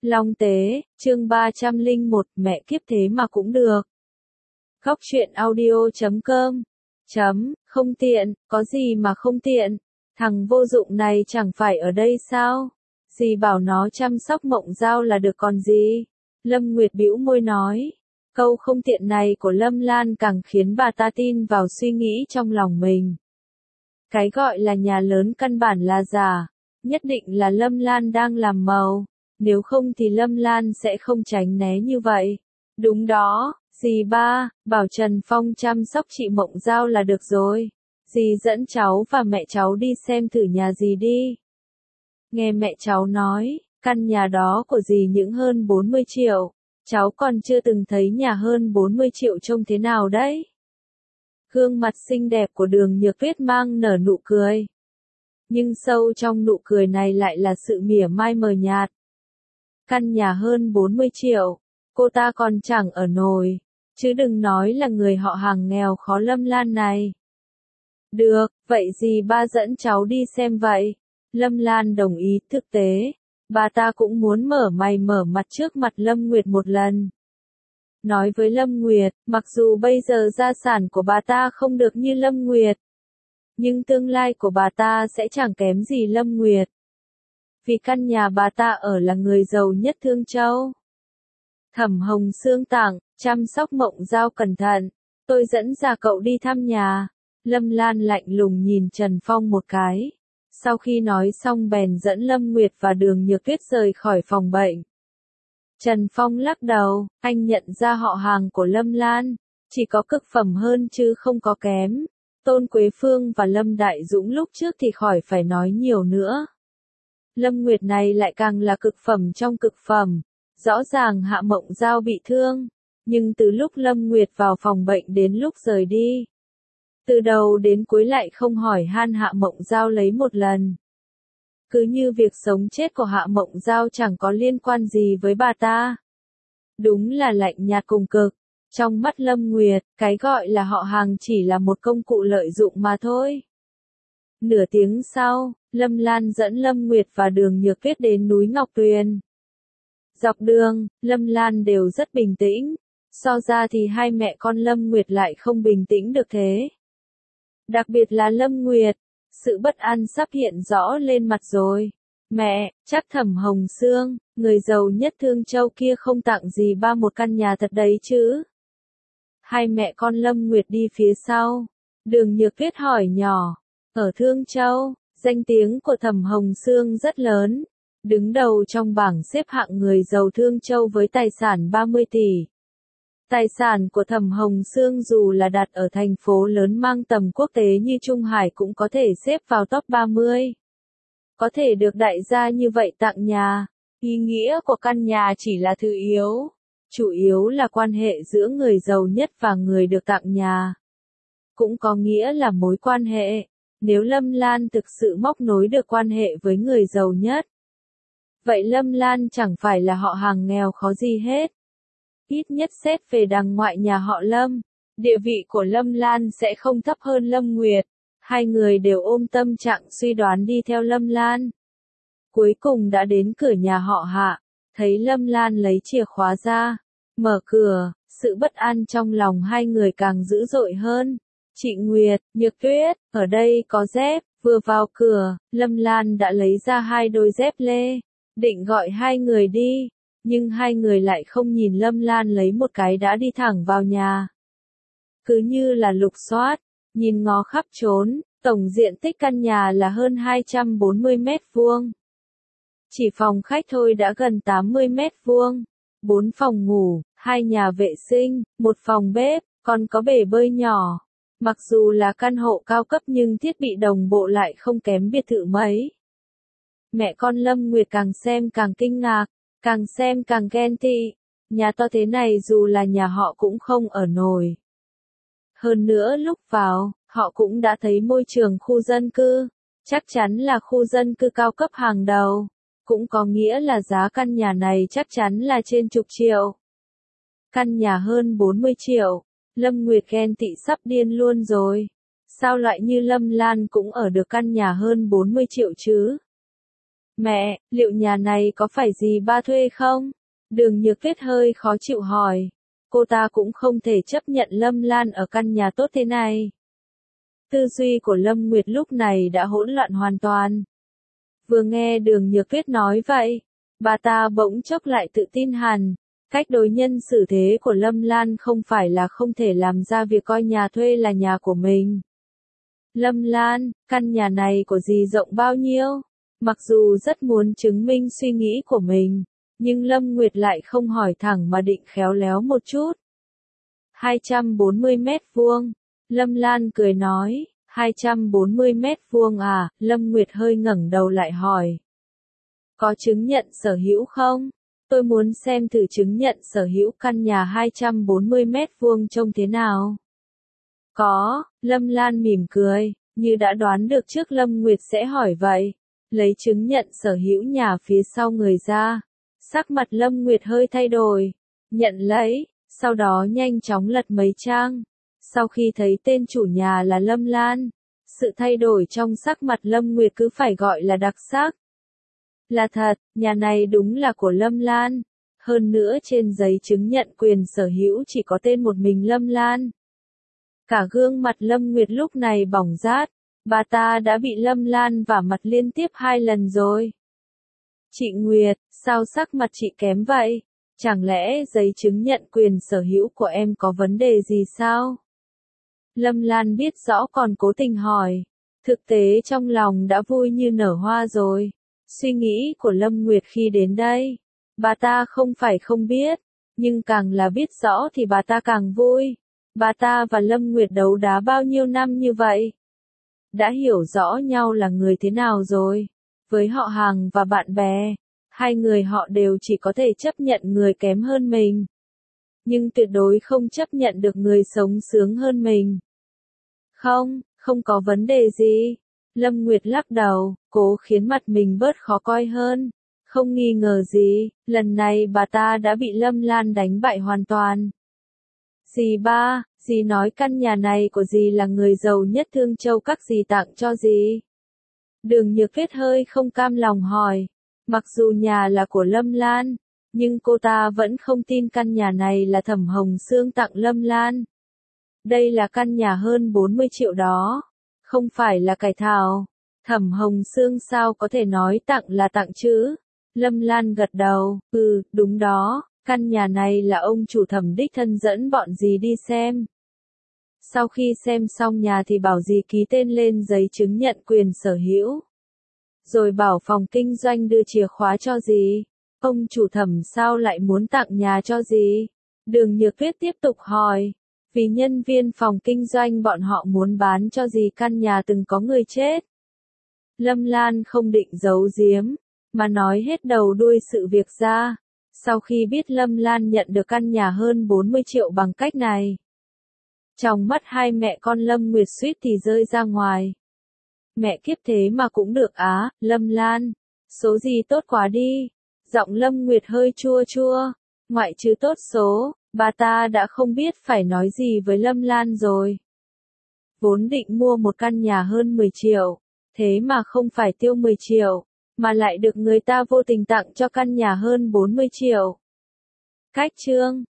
Long Tế, chương 301, mẹ kiếp thế mà cũng được. Góc truyện audio.com. Không tiện, có gì mà không tiện, thằng vô dụng này chẳng phải ở đây sao? Dì bảo nó chăm sóc Mộng Giao là được còn gì? Lâm Nguyệt bĩu môi nói. Câu không tiện này của Lâm Lan càng khiến bà ta tin vào suy nghĩ trong lòng mình. Cái gọi là nhà lớn căn bản là giả, nhất định là Lâm Lan đang làm màu, nếu không thì Lâm Lan sẽ không tránh né như vậy. Đúng đó, dì ba, bảo Trần Phong chăm sóc chị Mộng Giao là được rồi. Dì dẫn cháu và mẹ cháu đi xem thử nhà dì đi. Nghe mẹ cháu nói, căn nhà đó của dì những hơn 40 triệu. Cháu còn chưa từng thấy nhà hơn 40 triệu trông thế nào đấy. Gương mặt xinh đẹp của Đường Nhược Tuyết mang nở nụ cười. Nhưng sâu trong nụ cười này lại là sự mỉa mai mờ nhạt. Căn nhà hơn 40 triệu, cô ta còn chẳng ở nổi, chứ đừng nói là người họ hàng nghèo khó Lâm Lan này. Được, vậy dì ba dẫn cháu đi xem vậy. Lâm Lan đồng ý, thực tế, bà ta cũng muốn mở mày mở mặt trước mặt Lâm Nguyệt một lần. Nói với Lâm Nguyệt, mặc dù bây giờ gia sản của bà ta không được như Lâm Nguyệt, nhưng tương lai của bà ta sẽ chẳng kém gì Lâm Nguyệt. Vì căn nhà bà ta ở là người giàu nhất Thương Châu. Thẩm Hồng Sương tặng, chăm sóc Mộng Giao cẩn thận, tôi dẫn ra cậu đi thăm nhà. Lâm Lan lạnh lùng nhìn Trần Phong một cái. Sau khi nói xong bèn dẫn Lâm Nguyệt và Đường Nhược Tuyết rời khỏi phòng bệnh. Trần Phong lắc đầu, anh nhận ra họ hàng của Lâm Lan, chỉ có cực phẩm hơn chứ không có kém. Tôn Quế Phương và Lâm Đại Dũng lúc trước thì khỏi phải nói nhiều nữa. Lâm Nguyệt này lại càng là cực phẩm trong cực phẩm. Rõ ràng Hạ Mộng Giao bị thương, nhưng từ lúc Lâm Nguyệt vào phòng bệnh đến lúc rời đi, từ đầu đến cuối lại không hỏi han Hạ Mộng Giao lấy một lần. Cứ như việc sống chết của Hạ Mộng Giao chẳng có liên quan gì với bà ta. Đúng là lạnh nhạt cùng cực. Trong mắt Lâm Nguyệt, cái gọi là họ hàng chỉ là một công cụ lợi dụng mà thôi. Nửa tiếng sau, Lâm Lan dẫn Lâm Nguyệt và Đường Nhược Tuyết đến núi Ngọc Tuyền. Dọc đường, Lâm Lan đều rất bình tĩnh. So ra thì hai mẹ con Lâm Nguyệt lại không bình tĩnh được thế. Đặc biệt là Lâm Nguyệt, sự bất an sắp hiện rõ lên mặt rồi. Mẹ, chắc Thẩm Hồng Sương, người giàu nhất Thương Châu kia không tặng gì ba một căn nhà thật đấy chứ? Hai mẹ con Lâm Nguyệt đi phía sau. Đường Nhược Tuyết hỏi nhỏ. Ở Thương Châu, danh tiếng của Thẩm Hồng Sương rất lớn. Đứng đầu trong bảng xếp hạng người giàu Thương Châu với tài sản 30 tỷ. Tài sản của Thẩm Hồng Sương dù là đặt ở thành phố lớn mang tầm quốc tế như Trung Hải cũng có thể xếp vào top 30. Có thể được đại gia như vậy tặng nhà, ý nghĩa của căn nhà chỉ là thứ yếu. Chủ yếu là quan hệ giữa người giàu nhất và người được tặng nhà. Cũng có nghĩa là mối quan hệ, nếu Lâm Lan thực sự móc nối được quan hệ với người giàu nhất. Vậy Lâm Lan chẳng phải là họ hàng nghèo khó gì hết. Ít nhất xét về đằng ngoại nhà họ Lâm, địa vị của Lâm Lan sẽ không thấp hơn Lâm Nguyệt. Hai người đều ôm tâm trạng suy đoán đi theo Lâm Lan. Cuối cùng đã đến cửa nhà họ Hạ, thấy Lâm Lan lấy chìa khóa ra, mở cửa, sự bất an trong lòng hai người càng dữ dội hơn. Chị Nguyệt, Nhược Tuyết, ở đây có dép. Vừa vào cửa, Lâm Lan đã lấy ra hai đôi dép lê, định gọi hai người đi, nhưng hai người lại không nhìn Lâm Lan lấy một cái đã đi thẳng vào nhà. Cứ như là lục soát, nhìn ngó khắp trốn, tổng diện tích căn nhà là hơn 240 mét vuông. Chỉ phòng khách thôi đã gần 80 mét vuông, 4 phòng ngủ, 2 nhà vệ sinh, 1 phòng bếp, còn có bể bơi nhỏ. Mặc dù là căn hộ cao cấp nhưng thiết bị đồng bộ lại không kém biệt thự mấy. Mẹ con Lâm Nguyệt càng xem càng kinh ngạc, càng xem càng ghen tị. Nhà to thế này dù là nhà họ cũng không ở nổi. Hơn nữa lúc vào, họ cũng đã thấy môi trường khu dân cư, chắc chắn là khu dân cư cao cấp hàng đầu. Cũng có nghĩa là giá căn nhà này chắc chắn là trên chục triệu. Căn nhà hơn 40 triệu, Lâm Nguyệt ghen tị sắp điên luôn rồi. Sao loại như Lâm Lan cũng ở được căn nhà hơn 40 triệu chứ? Mẹ, liệu nhà này có phải dì ba thuê không? Đường Nhược Tuyết hơi khó chịu hỏi. Cô ta cũng không thể chấp nhận Lâm Lan ở căn nhà tốt thế này. Tư duy của Lâm Nguyệt lúc này đã hỗn loạn hoàn toàn. Vừa nghe Đường Nhược Tuyết nói vậy, bà ta bỗng chốc lại tự tin hẳn. Cách đối nhân xử thế của Lâm Lan không phải là không thể làm ra việc coi nhà thuê là nhà của mình. Lâm Lan, căn nhà này của dì rộng bao nhiêu? Mặc dù rất muốn chứng minh suy nghĩ của mình, nhưng Lâm Nguyệt lại không hỏi thẳng mà định khéo léo một chút. 240 mét vuông. Lâm Lan cười nói, 240 mét vuông à? Lâm Nguyệt hơi ngẩng đầu lại hỏi. Có chứng nhận sở hữu không? Tôi muốn xem thử chứng nhận sở hữu căn nhà 240 mét vuông trông thế nào. Có, Lâm Lan mỉm cười, như đã đoán được trước Lâm Nguyệt sẽ hỏi vậy. Lấy chứng nhận sở hữu nhà phía sau người ra. Sắc mặt Lâm Nguyệt hơi thay đổi. Nhận lấy, sau đó nhanh chóng lật mấy trang. Sau khi thấy tên chủ nhà là Lâm Lan, sự thay đổi trong sắc mặt Lâm Nguyệt cứ phải gọi là đặc sắc. Là thật, nhà này đúng là của Lâm Lan. Hơn nữa trên giấy chứng nhận quyền sở hữu chỉ có tên một mình Lâm Lan. Cả gương mặt Lâm Nguyệt lúc này bỏng rát. Bà ta đã bị Lâm Lan vả mặt liên tiếp 2 lần rồi. Chị Nguyệt, sao sắc mặt chị kém vậy? Chẳng lẽ giấy chứng nhận quyền sở hữu của em có vấn đề gì sao? Lâm Lan biết rõ còn cố tình hỏi. Thực tế trong lòng đã vui như nở hoa rồi. Suy nghĩ của Lâm Nguyệt khi đến đây, bà ta không phải không biết, nhưng càng là biết rõ thì bà ta càng vui. Bà ta và Lâm Nguyệt đấu đá bao nhiêu năm như vậy? Đã hiểu rõ nhau là người thế nào rồi. Với họ hàng và bạn bè, hai người họ đều chỉ có thể chấp nhận người kém hơn mình. Nhưng tuyệt đối không chấp nhận được người sống sướng hơn mình. Không có vấn đề gì. Lâm Nguyệt lắc đầu, cố khiến mặt mình bớt khó coi hơn. Không nghi ngờ gì, lần này bà ta đã bị Lâm Lan đánh bại hoàn toàn. Dì ba, dì nói căn nhà này của dì là người giàu nhất Thương Châu các dì tặng cho dì. Đường Nhược Tuyết hơi không cam lòng hỏi. Mặc dù nhà là của Lâm Lan, nhưng cô ta vẫn không tin căn nhà này là Thẩm Hồng Sương tặng Lâm Lan. Đây là căn nhà hơn 40 triệu đó, không phải là cải thảo. Thẩm Hồng Sương sao có thể nói tặng là tặng chứ? Lâm Lan gật đầu, đúng đó, căn nhà này là ông chủ Thẩm đích thân dẫn bọn dì đi xem. Sau khi xem xong nhà thì bảo dì ký tên lên giấy chứng nhận quyền sở hữu. Rồi bảo phòng kinh doanh đưa chìa khóa cho dì. Ông chủ Thẩm sao lại muốn tặng nhà cho dì? Đường Nhược Tuyết tiếp tục hỏi. Vì nhân viên phòng kinh doanh bọn họ muốn bán cho dì căn nhà từng có người chết. Lâm Lan không định giấu giếm, mà nói hết đầu đuôi sự việc ra. Sau khi biết Lâm Lan nhận được căn nhà hơn 40 triệu bằng cách này, trong mắt hai mẹ con Lâm Nguyệt suýt thì rơi ra ngoài. Mẹ kiếp thế mà cũng được á, Lâm Lan. Số gì tốt quá đi. Giọng Lâm Nguyệt hơi chua chua. Ngoại trừ tốt số, bà ta đã không biết phải nói gì với Lâm Lan rồi. Vốn định mua một căn nhà hơn 10 triệu, thế mà không phải tiêu 10 triệu, mà lại được người ta vô tình tặng cho căn nhà hơn 40 triệu. Cách chương